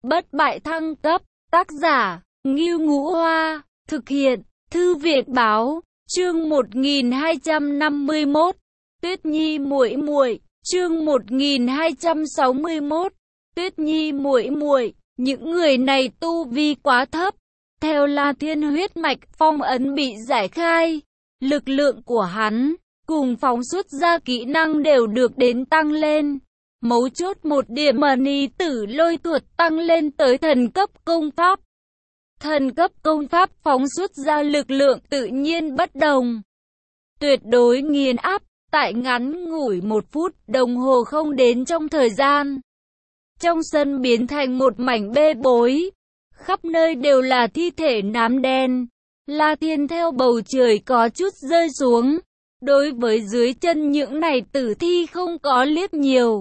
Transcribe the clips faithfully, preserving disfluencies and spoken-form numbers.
bất bại thăng cấp, tác giả, Ngưu Ngũ Hoa, thực hiện, Thư viện Báo, chương một nghìn hai trăm năm mươi mốt, Tuyết Nhi muội muội, chương một nghìn hai trăm sáu mươi mốt, Tuyết Nhi muội muội, những người này tu vi quá thấp. Theo La Thiên huyết mạch phong ấn bị giải khai, lực lượng của hắn cùng phóng xuất ra kỹ năng đều được đến tăng lên. Mấu chốt một điểm mật ni tử lôi thuật tăng lên tới thần cấp công pháp. Thần cấp công pháp phóng xuất ra lực lượng tự nhiên bất đồng, tuyệt đối nghiền áp, tại ngắn ngủi một phút đồng hồ không đến trong thời gian. Trong sân biến thành một mảnh bê bối, khắp nơi đều là thi thể nám đen. La Thiên theo bầu trời có chút rơi xuống, đối với dưới chân những này tử thi không có liếc nhiều.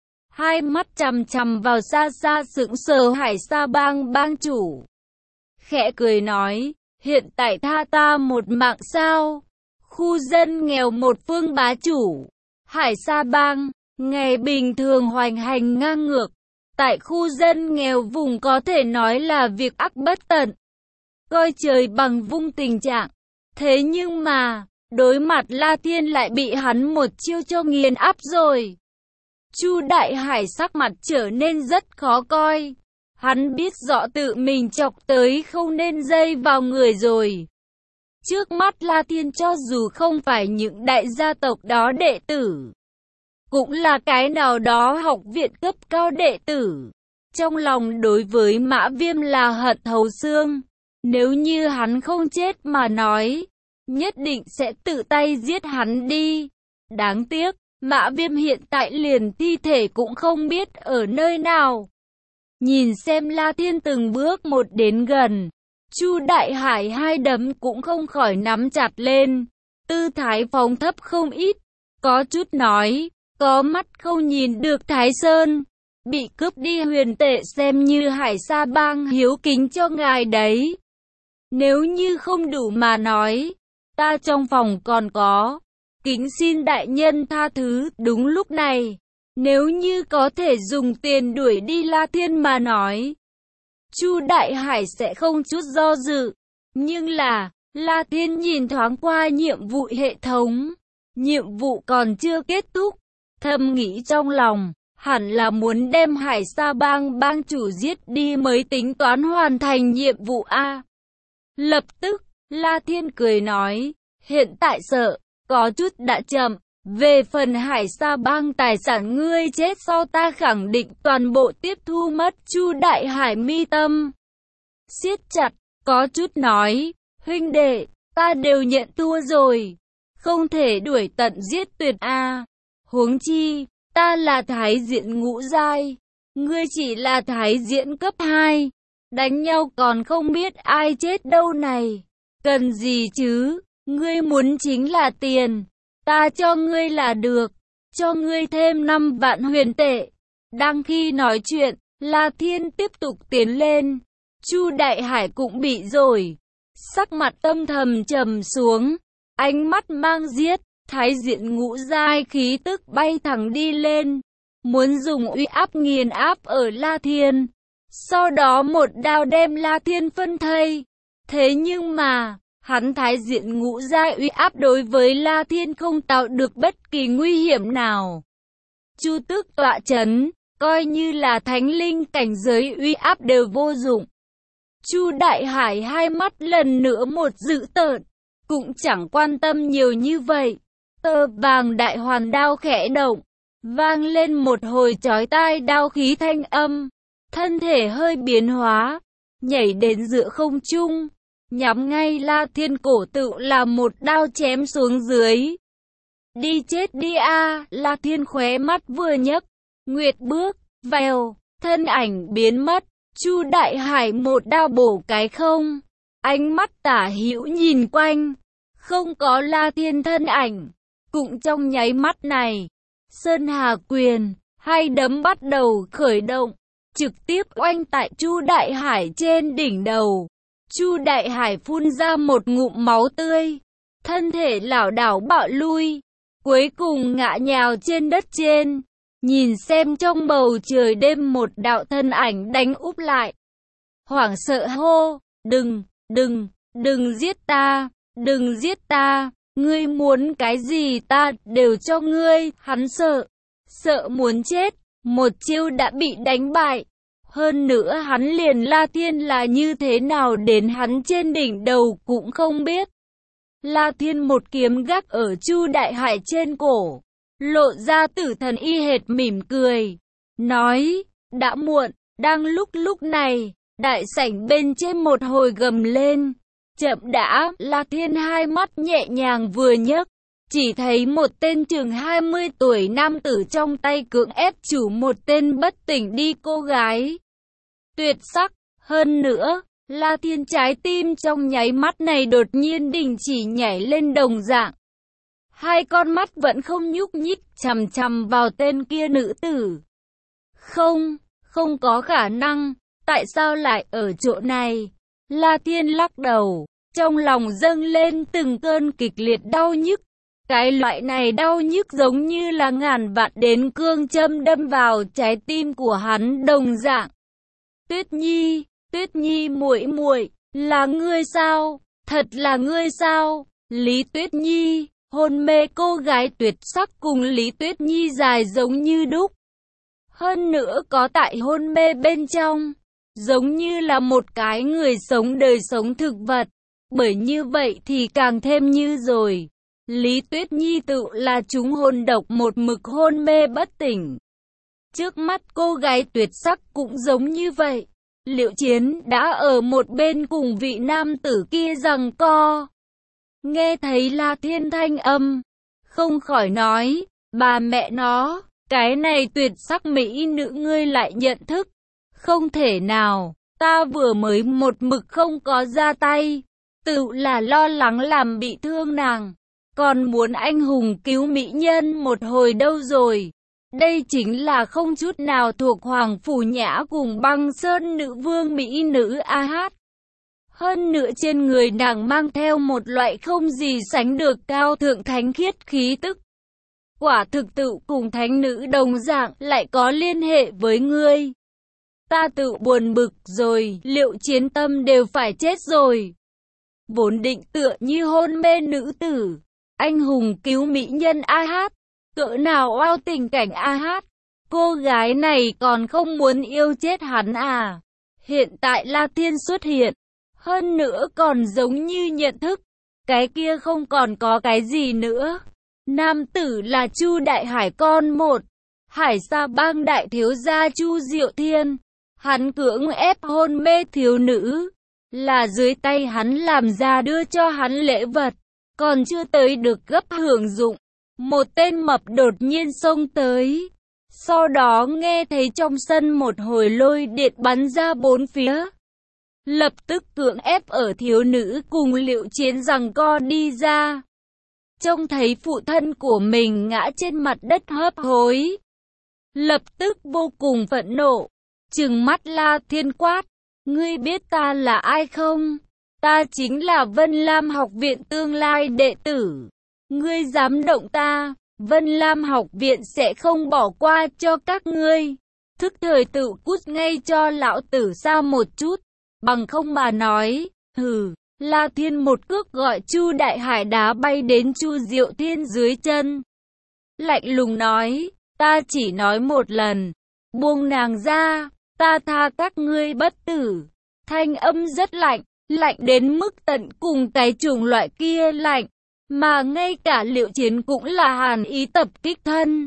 Hai mắt chằm chằm vào xa xa sững sờ Hải Sa Bang bang chủ. Khẽ cười nói, hiện tại tha ta một mạng sao? Khu dân nghèo một phương bá chủ. Hải Sa Bang, ngày bình thường hoành hành ngang ngược. Tại khu dân nghèo vùng có thể nói là việc ác bất tận. Coi trời bằng vung tình trạng. Thế nhưng mà, đối mặt La Thiên lại bị hắn một chiêu cho nghiền áp rồi. Chu Đại Hải sắc mặt trở nên rất khó coi. Hắn biết rõ tự mình chọc tới không nên dây vào người rồi. Trước mắt La Thiên cho dù không phải những đại gia tộc đó đệ tử, cũng là cái nào đó học viện cấp cao đệ tử. Trong lòng đối với Mã Viêm là hận thấu xương. Nếu như hắn không chết mà nói, nhất định sẽ tự tay giết hắn đi. Đáng tiếc, Mã Viêm hiện tại liền thi thể cũng không biết ở nơi nào. Nhìn xem La Thiên từng bước một đến gần, Chu Đại Hải hai đấm cũng không khỏi nắm chặt lên, tư thái phóng thấp không ít, có chút nói, có mắt không nhìn được Thái Sơn, bị cướp đi huyền tệ xem như Hải Sa Bang hiếu kính cho ngài đấy. Nếu như không đủ mà nói, ta trong phòng còn có, kính xin đại nhân tha thứ. Đúng lúc này, nếu như có thể dùng tiền đuổi đi La Thiên mà nói, Chu Đại Hải sẽ không chút do dự. Nhưng là, La Thiên nhìn thoáng qua nhiệm vụ hệ thống, nhiệm vụ còn chưa kết thúc, thầm nghĩ trong lòng, hẳn là muốn đem Hải Sa Bang bang chủ giết đi mới tính toán hoàn thành nhiệm vụ A. Lập tức, La Thiên cười nói, hiện tại sợ, có chút đã chậm. Về phần Hải Sa Bang tài sản ngươi chết sau ta khẳng định toàn bộ tiếp thu mất. Chu Đại Hải mi tâm siết chặt, có chút nói, huynh đệ, ta đều nhận thua rồi, không thể đuổi tận giết tuyệt a. Huống chi, ta là thái diện ngũ giai, ngươi chỉ là thái diện cấp hai, đánh nhau còn không biết ai chết đâu này, cần gì chứ, ngươi muốn chính là tiền. Ta cho ngươi là được, cho ngươi thêm năm vạn huyền tệ. Đang khi nói chuyện, La Thiên tiếp tục tiến lên. Chu Đại Hải cũng bị rồi. Sắc mặt tâm thầm trầm xuống, ánh mắt mang giết, thái diện ngũ giai khí tức bay thẳng đi lên. Muốn dùng uy áp nghiền áp ở La Thiên. Sau đó một đao đem La Thiên phân thây. Thế nhưng mà, hắn thái diện ngũ giai uy áp đối với La Thiên không tạo được bất kỳ nguy hiểm nào. Chu Tước tọa chấn, coi như là thánh linh cảnh giới uy áp đều vô dụng. Chu Đại Hải hai mắt lần nữa một dữ tợn, cũng chẳng quan tâm nhiều như vậy. Tơ vàng đại hoàn đao khẽ động, vang lên một hồi chói tai đao khí thanh âm, thân thể hơi biến hóa, nhảy đến giữa không trung. Nhắm ngay La Thiên cổ tự là một đao chém xuống dưới. Đi chết đi a. La Thiên khóe mắt vừa nhấc, nguyệt bước, vèo, thân ảnh biến mất. Chu Đại Hải một đao bổ cái không, ánh mắt tả hữu nhìn quanh, không có La Thiên thân ảnh. Cũng trong nháy mắt này, Sơn Hà Quyền, hai đấm bắt đầu khởi động, trực tiếp oanh tại Chu Đại Hải trên đỉnh đầu. Chu Đại Hải phun ra một ngụm máu tươi, thân thể lảo đảo bạo lui, cuối cùng ngã nhào trên đất trên. nhìn xem trong bầu trời đêm một đạo thân ảnh đánh úp lại. Hoảng sợ hô, đừng, đừng, đừng giết ta, đừng giết ta, ngươi muốn cái gì ta đều cho ngươi. Hắn sợ, sợ muốn chết, một chiêu đã bị đánh bại. Hơn nữa hắn liền La Thiên là như thế nào đến hắn trên đỉnh đầu cũng không biết. La Thiên một kiếm gác ở Chu Đại Hải trên cổ, lộ ra tử thần y hệt mỉm cười, nói, đã muộn. Đang lúc lúc này, đại sảnh bên trên một hồi gầm lên, chậm đã. La Thiên hai mắt nhẹ nhàng vừa nhấc, chỉ thấy một tên chừng hai mươi tuổi nam tử trong tay cưỡng ép chủ một tên bất tỉnh đi cô gái. Tuyệt sắc, hơn nữa, La Thiên trái tim trong nháy mắt này đột nhiên đình chỉ nhảy lên đồng dạng. Hai con mắt vẫn không nhúc nhích chằm chằm vào tên kia nữ tử. Không, không có khả năng, tại sao lại ở chỗ này? La Thiên lắc đầu, trong lòng dâng lên từng cơn kịch liệt đau nhức. Cái loại này đau nhức giống như là ngàn vạn đến cương châm đâm vào trái tim của hắn đồng dạng. Tuyết Nhi, Tuyết Nhi muội muội, là ngươi sao? Thật là ngươi sao? Lý Tuyết Nhi, hôn mê cô gái tuyệt sắc cùng Lý Tuyết Nhi dài giống như đúc. Hơn nữa có tại hôn mê bên trong, giống như là một cái người sống đời sống thực vật. Bởi như vậy thì càng thêm như rồi. Lý Tuyết Nhi tự là chúng hồn độc một mực hôn mê bất tỉnh. Trước mắt cô gái tuyệt sắc cũng giống như vậy. Liệu Chiến đã ở một bên cùng vị nam tử kia giằng co. Nghe thấy La Thiên thanh âm, không khỏi nói, bà mẹ nó, cái này tuyệt sắc mỹ nữ ngươi lại nhận thức. Không thể nào, ta vừa mới một mực không có ra tay, tự là lo lắng làm bị thương nàng, còn muốn anh hùng cứu mỹ nhân một hồi đâu rồi. Đây chính là không chút nào thuộc Hoàng Phủ Nhã cùng Băng Sơn nữ vương mỹ nữ a hát. Hơn nữa trên người nàng mang theo một loại không gì sánh được cao thượng thánh khiết khí tức. Quả thực tự cùng thánh nữ đồng dạng lại có liên hệ với ngươi. Ta tự buồn bực rồi, Liệu Chiến tâm đều phải chết rồi. Vốn định tựa như hôn mê nữ tử, anh hùng cứu mỹ nhân a hát. Cỡ nào oao tình cảnh a hát, cô gái này còn không muốn yêu chết hắn à. Hiện tại La Thiên xuất hiện, hơn nữa còn giống như nhận thức, cái kia không còn có cái gì nữa. Nam tử là Chu Đại Hải con một, Hải Sa Bang đại thiếu gia Chu Diệu Thiên. Hắn cưỡng ép hôn mê thiếu nữ, là dưới tay hắn làm ra đưa cho hắn lễ vật, còn chưa tới được gấp hưởng dụng. Một tên mập đột nhiên xông tới, sau đó nghe thấy trong sân một hồi lôi điện bắn ra bốn phía. Lập tức cưỡng ép ở thiếu nữ cùng Liệu Chiến giằng co đi ra. Trông thấy phụ thân của mình ngã trên mặt đất hấp hối, lập tức vô cùng phẫn nộ, trừng mắt La Thiên quát, ngươi biết ta là ai không? Ta chính là Vân Lam học viện tương lai đệ tử. Ngươi dám động ta, Vân Lam học viện sẽ không bỏ qua cho các ngươi. Thức thời tự cút ngay cho lão tử xa một chút, bằng không mà nói, hừ. La Thiên một cước gọi Chu Đại Hải đá bay đến Chu Diệu Thiên dưới chân. Lạnh lùng nói, ta chỉ nói một lần, buông nàng ra, ta tha các ngươi bất tử. Thanh âm rất lạnh, lạnh đến mức tận cùng cái chủng loại kia lạnh, mà ngay cả Liệu Chiến cũng là hàn ý tập kích thân.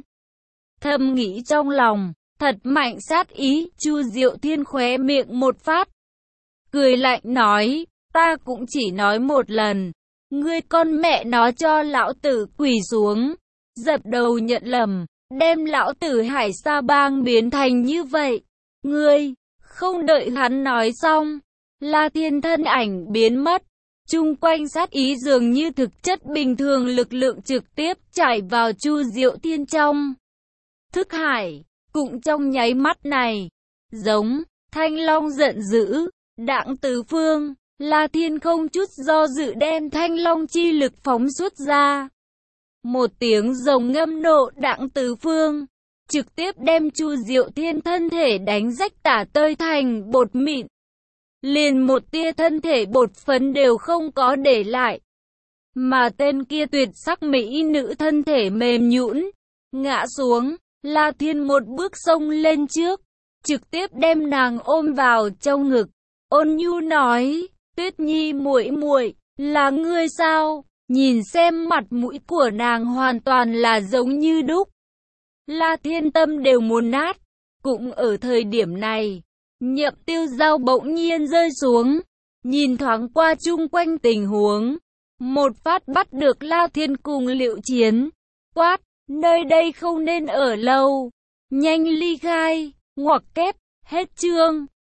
Thầm nghĩ trong lòng, thật mạnh sát ý. Chu Diệu Thiên khóe miệng một phát, cười lạnh nói, ta cũng chỉ nói một lần, ngươi con mẹ nó cho lão tử quỳ xuống, dập đầu nhận lầm, đem lão tử Hải Sa Bang biến thành như vậy. Ngươi, không đợi hắn nói xong, La Thiên thân ảnh biến mất, chung quanh sát ý dường như thực chất bình thường lực lượng trực tiếp chảy vào Chu Diệu Thiên trong thức hải, cũng trong nháy mắt này, giống Thanh Long giận dữ, đặng tứ phương. La Thiên không chút do dự đem Thanh Long chi lực phóng xuất ra. Một tiếng rồng ngâm nộ đặng tứ phương, trực tiếp đem Chu Diệu Thiên thân thể đánh rách tả tơi thành bột mịn. Liền một tia thân thể bột phấn đều không có để lại. Mà tên kia tuyệt sắc mỹ nữ thân thể mềm nhũn, ngã xuống, La Thiên một bước xông lên trước, trực tiếp đem nàng ôm vào trong ngực, ôn nhu nói, Tuyết Nhi muội muội, là ngươi sao? Nhìn xem mặt mũi của nàng hoàn toàn là giống như đúc. La Thiên tâm đều muốn nát. Cũng ở thời điểm này, Nhậm Tiêu Giao bỗng nhiên rơi xuống, nhìn thoáng qua chung quanh tình huống, một phát bắt được La Thiên cùng Liệu Chiến, quát, nơi đây không nên ở lâu, nhanh ly khai, ngoặc kép, hết chương.